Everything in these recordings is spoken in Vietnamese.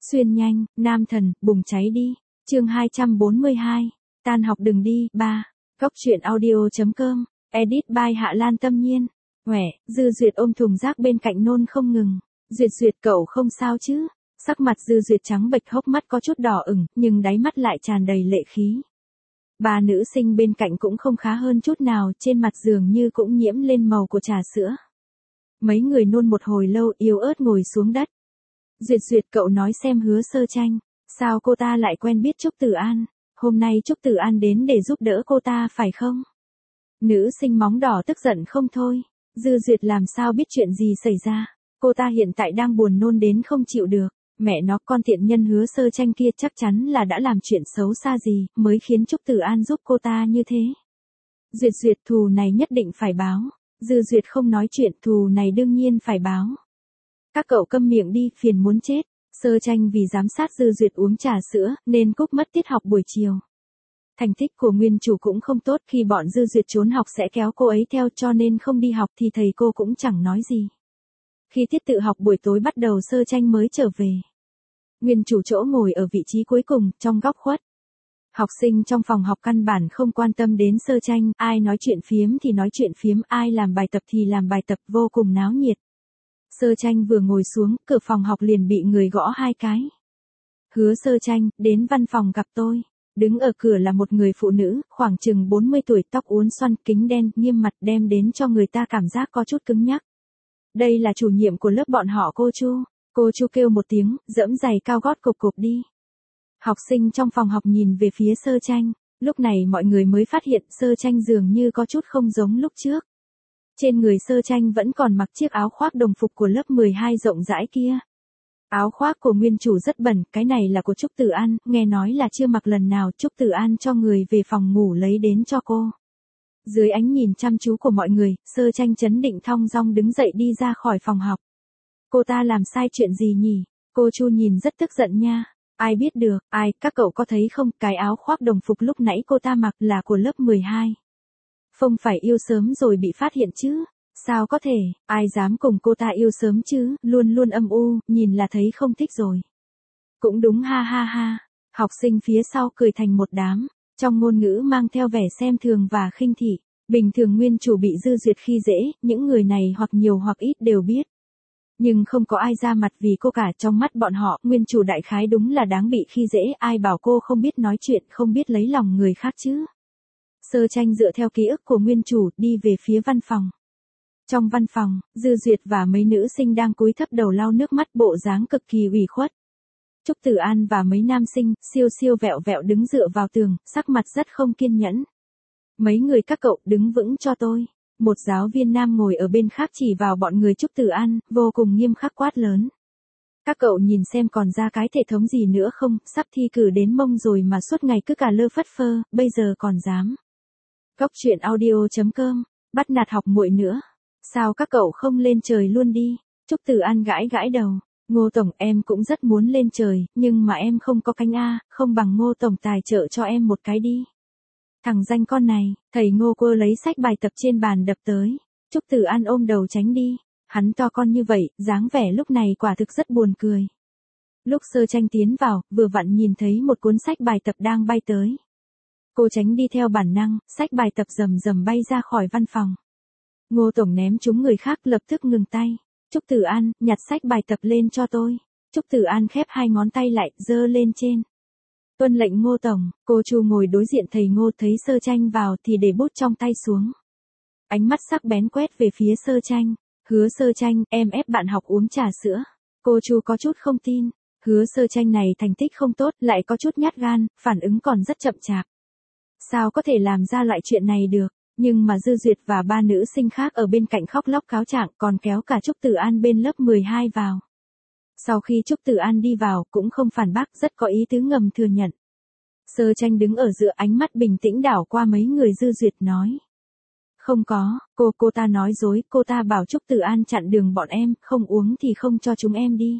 Xuyên nhanh, nam thần, bùng cháy đi. Chương 242. Tan học đừng đi. 3. Cốc truyện audio.com. Edit by Hạ Lan Tâm Nhiên. Huệ, Dư Duyệt ôm thùng rác bên cạnh nôn không ngừng. Duyệt Duyệt cậu không sao chứ? Sắc mặt Dư Duyệt trắng bệch, hốc mắt có chút đỏ ửng, nhưng đáy mắt lại tràn đầy lệ khí. Ba nữ sinh bên cạnh cũng không khá hơn chút nào, trên mặt dường như cũng nhiễm lên màu của trà sữa. Mấy người nôn một hồi lâu, yếu ớt ngồi xuống đất. Duyệt Duyệt cậu nói xem Hứa Sơ Tranh, sao cô ta lại quen biết Trúc Tử An, hôm nay Trúc Tử An đến để giúp đỡ cô ta phải không? Nữ sinh móng đỏ tức giận không thôi, Dư Duyệt làm sao biết chuyện gì xảy ra, cô ta hiện tại đang buồn nôn đến không chịu được, mẹ nó con tiện nhân Hứa Sơ Tranh kia chắc chắn là đã làm chuyện xấu xa gì mới khiến Trúc Tử An giúp cô ta như thế. Duyệt Duyệt thù này nhất định phải báo, Dư Duyệt không nói chuyện, thù này đương nhiên phải báo. Các cậu câm miệng đi, phiền muốn chết. Sơ Tranh vì giám sát Dư Duyệt uống trà sữa, nên cúp mất tiết học buổi chiều. Thành tích của nguyên chủ cũng không tốt, khi bọn Dư Duyệt trốn học sẽ kéo cô ấy theo, cho nên không đi học thì thầy cô cũng chẳng nói gì. Khi tiết tự học buổi tối bắt đầu, Sơ Tranh mới trở về. Nguyên chủ chỗ ngồi ở vị trí cuối cùng, trong góc khuất. Học sinh trong phòng học căn bản không quan tâm đến Sơ Tranh, ai nói chuyện phiếm thì nói chuyện phiếm, ai làm bài tập thì làm bài tập, vô cùng náo nhiệt. Sơ Tranh vừa ngồi xuống, cửa phòng học liền bị người gõ 2 cái. Hứa Sơ Tranh, đến văn phòng gặp tôi. Đứng ở cửa là một người phụ nữ, khoảng chừng 40 tuổi, tóc uốn xoăn, kính đen, nghiêm mặt, đem đến cho người ta cảm giác có chút cứng nhắc. Đây là chủ nhiệm của lớp bọn họ, cô Chu. Cô Chu kêu một tiếng, giẫm giày cao gót cộp cộp đi. Học sinh trong phòng học nhìn về phía Sơ Tranh, lúc này mọi người mới phát hiện Sơ Tranh dường như có chút không giống lúc trước. Trên người Sơ Tranh vẫn còn mặc chiếc áo khoác đồng phục của lớp 12 rộng rãi kia. Áo khoác của nguyên chủ rất bẩn, cái này là của Trúc Tử An, nghe nói là chưa mặc lần nào, Trúc Tử An cho người về phòng ngủ lấy đến cho cô. Dưới ánh nhìn chăm chú của mọi người, Sơ Tranh trấn định thong dong đứng dậy đi ra khỏi phòng học. Cô ta làm sai chuyện gì nhỉ? Cô Chu nhìn rất tức giận nha. Ai biết được, các cậu có thấy không, cái áo khoác đồng phục lúc nãy cô ta mặc là của lớp 12. Không phải yêu sớm rồi bị phát hiện chứ? Sao có thể, ai dám cùng cô ta yêu sớm chứ, luôn luôn âm u, nhìn là thấy không thích rồi. Cũng đúng, ha ha ha. Học sinh phía sau cười thành một đám, trong ngôn ngữ mang theo vẻ xem thường và khinh thị. Bình thường nguyên chủ bị Dư Duyệt khi dễ, những người này hoặc nhiều hoặc ít đều biết. Nhưng không có ai ra mặt vì cô cả, trong mắt bọn họ, nguyên chủ đại khái đúng là đáng bị khi dễ, ai bảo cô không biết nói chuyện, không biết lấy lòng người khác chứ. Sơ Tranh dựa theo ký ức của nguyên chủ, đi về phía văn phòng. Trong văn phòng, Dư Duyệt và mấy nữ sinh đang cúi thấp đầu lau nước mắt, bộ dáng cực kỳ ủy khuất. Trúc Tử An và mấy nam sinh, siêu siêu vẹo vẹo đứng dựa vào tường, sắc mặt rất không kiên nhẫn. Mấy người các cậu, đứng vững cho tôi. Một giáo viên nam ngồi ở bên khác chỉ vào bọn người Trúc Tử An, vô cùng nghiêm khắc quát lớn. Các cậu nhìn xem còn ra cái thể thống gì nữa không, sắp thi cử đến mông rồi mà suốt ngày cứ cà lơ phất phơ, bây giờ còn dám. Cốc truyện audio.com, bắt nạt học muội nữa. Sao các cậu không lên trời luôn đi? Trúc Tử An gãi gãi đầu. Ngô Tổng, em cũng rất muốn lên trời, nhưng mà em không có cánh A, không bằng Ngô Tổng tài trợ cho em một cái đi. Thằng danh con này, thầy Ngô quơ lấy sách bài tập trên bàn đập tới. Trúc Tử An ôm đầu tránh đi. Hắn to con như vậy, dáng vẻ lúc này quả thực rất buồn cười. Lúc Sơ Tranh tiến vào, vừa vặn nhìn thấy một cuốn sách bài tập đang bay tới. Cô tránh đi theo bản năng, sách bài tập rầm rầm bay ra khỏi văn phòng. Ngô Tổng ném chúng người khác, lập tức ngừng tay. Trúc Tử An, nhặt sách bài tập lên cho tôi. Trúc Tử An khép 2 ngón tay lại, giơ lên trên. Tuân lệnh Ngô Tổng. Cô Chu ngồi đối diện thầy Ngô, thấy Sơ Tranh vào thì để bút trong tay xuống. Ánh mắt sắc bén quét về phía Sơ Tranh. Hứa Sơ Tranh, em ép bạn học uống trà sữa. Cô Chu có chút không tin. Hứa Sơ Tranh này thành tích không tốt, lại có chút nhát gan, phản ứng còn rất chậm chạp. Sao có thể làm ra loại chuyện này được? Nhưng mà Dư Duyệt và 3 nữ sinh khác ở bên cạnh khóc lóc cáo trạng, còn kéo cả Trúc Tử An bên lớp 12 vào. Sau khi Trúc Tử An đi vào, cũng không phản bác, rất có ý tứ ngầm thừa nhận. Sơ Tranh đứng ở giữa, ánh mắt bình tĩnh đảo qua mấy người. Dư Duyệt nói. Không có, cô ta nói dối, cô ta bảo Trúc Tử An chặn đường bọn em, không uống thì không cho chúng em đi.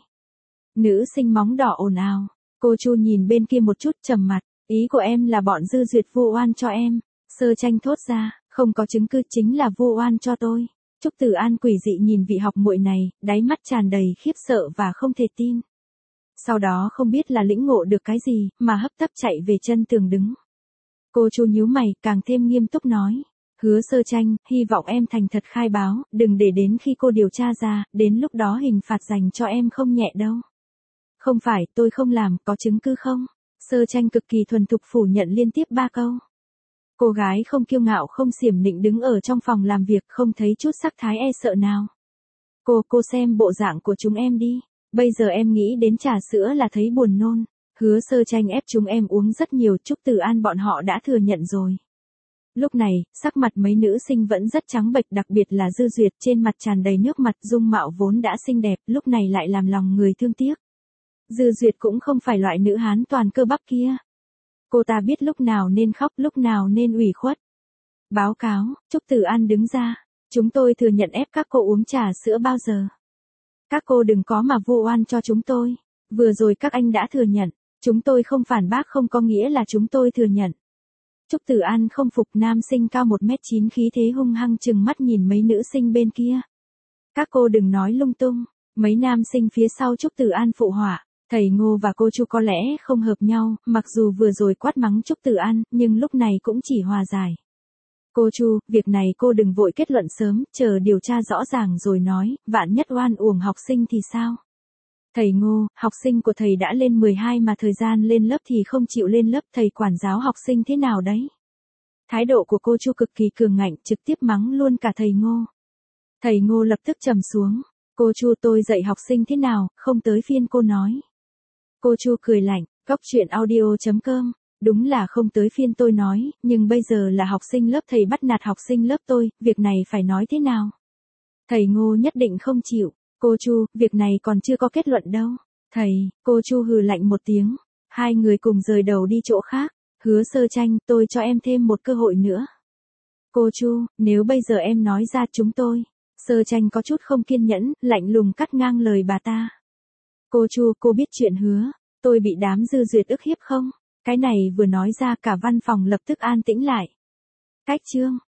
Nữ sinh móng đỏ ồn ào. Cô Chu nhìn bên kia một chút, trầm mặt. Ý của em là bọn Dư Duyệt vu oan cho em. Sơ Tranh thốt ra, không có chứng cứ, chính là vu oan cho tôi. Trúc Tử An quỷ dị nhìn vị học muội này, đáy mắt tràn đầy khiếp sợ và không thể tin. Sau đó không biết là lĩnh ngộ được cái gì, mà hấp tấp chạy về chân tường đứng. Cô Chu nhíu mày, càng thêm nghiêm túc nói. Hứa Sơ Tranh, hy vọng em thành thật khai báo, đừng để đến khi cô điều tra ra, đến lúc đó hình phạt dành cho em không nhẹ đâu. Không phải, tôi không làm, có chứng cứ không? Sơ Tranh cực kỳ thuần thục phủ nhận liên tiếp 3 câu. Cô gái không kiêu ngạo không xiểm nịnh đứng ở trong phòng làm việc không thấy chút sắc thái e sợ nào. Cô xem bộ dạng của chúng em đi. Bây giờ em nghĩ đến trà sữa là thấy buồn nôn. Hứa Sơ Tranh ép chúng em uống rất nhiều, Trúc Tử An bọn họ đã thừa nhận rồi. Lúc này, sắc mặt mấy nữ sinh vẫn rất trắng bệch, đặc biệt là Dư Duyệt trên mặt tràn đầy nước mặt, dung mạo vốn đã xinh đẹp, lúc này lại làm lòng người thương tiếc. Dư Duyệt cũng không phải loại nữ hán toàn cơ bắp kia. Cô ta biết lúc nào nên khóc, lúc nào nên ủy khuất. Báo cáo, Trúc Tử An đứng ra. Chúng tôi thừa nhận ép các cô uống trà sữa bao giờ. Các cô đừng có mà vu oan cho chúng tôi. Vừa rồi các anh đã thừa nhận. Chúng tôi không phản bác không có nghĩa là chúng tôi thừa nhận. Trúc Tử An không phục, nam sinh cao 1m9 khí thế hung hăng chừng mắt nhìn mấy nữ sinh bên kia. Các cô đừng nói lung tung. Mấy nam sinh phía sau Trúc Tử An phụ họa. Thầy Ngô và cô Chu có lẽ không hợp nhau, mặc dù vừa rồi quát mắng Trúc Tử An, nhưng lúc này cũng chỉ hòa giải. Cô Chu, việc này cô đừng vội kết luận sớm, chờ điều tra rõ ràng rồi nói, vạn nhất oan uổng học sinh thì sao? Thầy Ngô, học sinh của thầy đã lên 12 mà thời gian lên lớp thì không chịu lên lớp, thầy quản giáo học sinh thế nào đấy? Thái độ của cô Chu cực kỳ cường ngạnh, trực tiếp mắng luôn cả thầy Ngô. Thầy Ngô lập tức trầm xuống. Cô Chu, tôi dạy học sinh thế nào, không tới phiên cô nói. Cô Chu cười lạnh, goctruyện.audio.com. Đúng là không tới phiên tôi nói, nhưng bây giờ là học sinh lớp thầy bắt nạt học sinh lớp tôi, việc này phải nói thế nào? Thầy Ngô nhất định không chịu. Cô Chu, việc này còn chưa có kết luận đâu. Thầy, cô Chu hừ lạnh một tiếng. Hai người cùng rời đầu đi chỗ khác. Hứa Sơ Tranh, tôi cho em thêm một cơ hội nữa. Cô Chu, nếu bây giờ em nói ra chúng tôi. Sơ Tranh có chút không kiên nhẫn, lạnh lùng cắt ngang lời bà ta. Cô Chu, cô biết chuyện Hứa, tôi bị đám Dư Duyệt ức hiếp không? Cái này vừa nói ra cả văn phòng lập tức an tĩnh lại. Cách chương.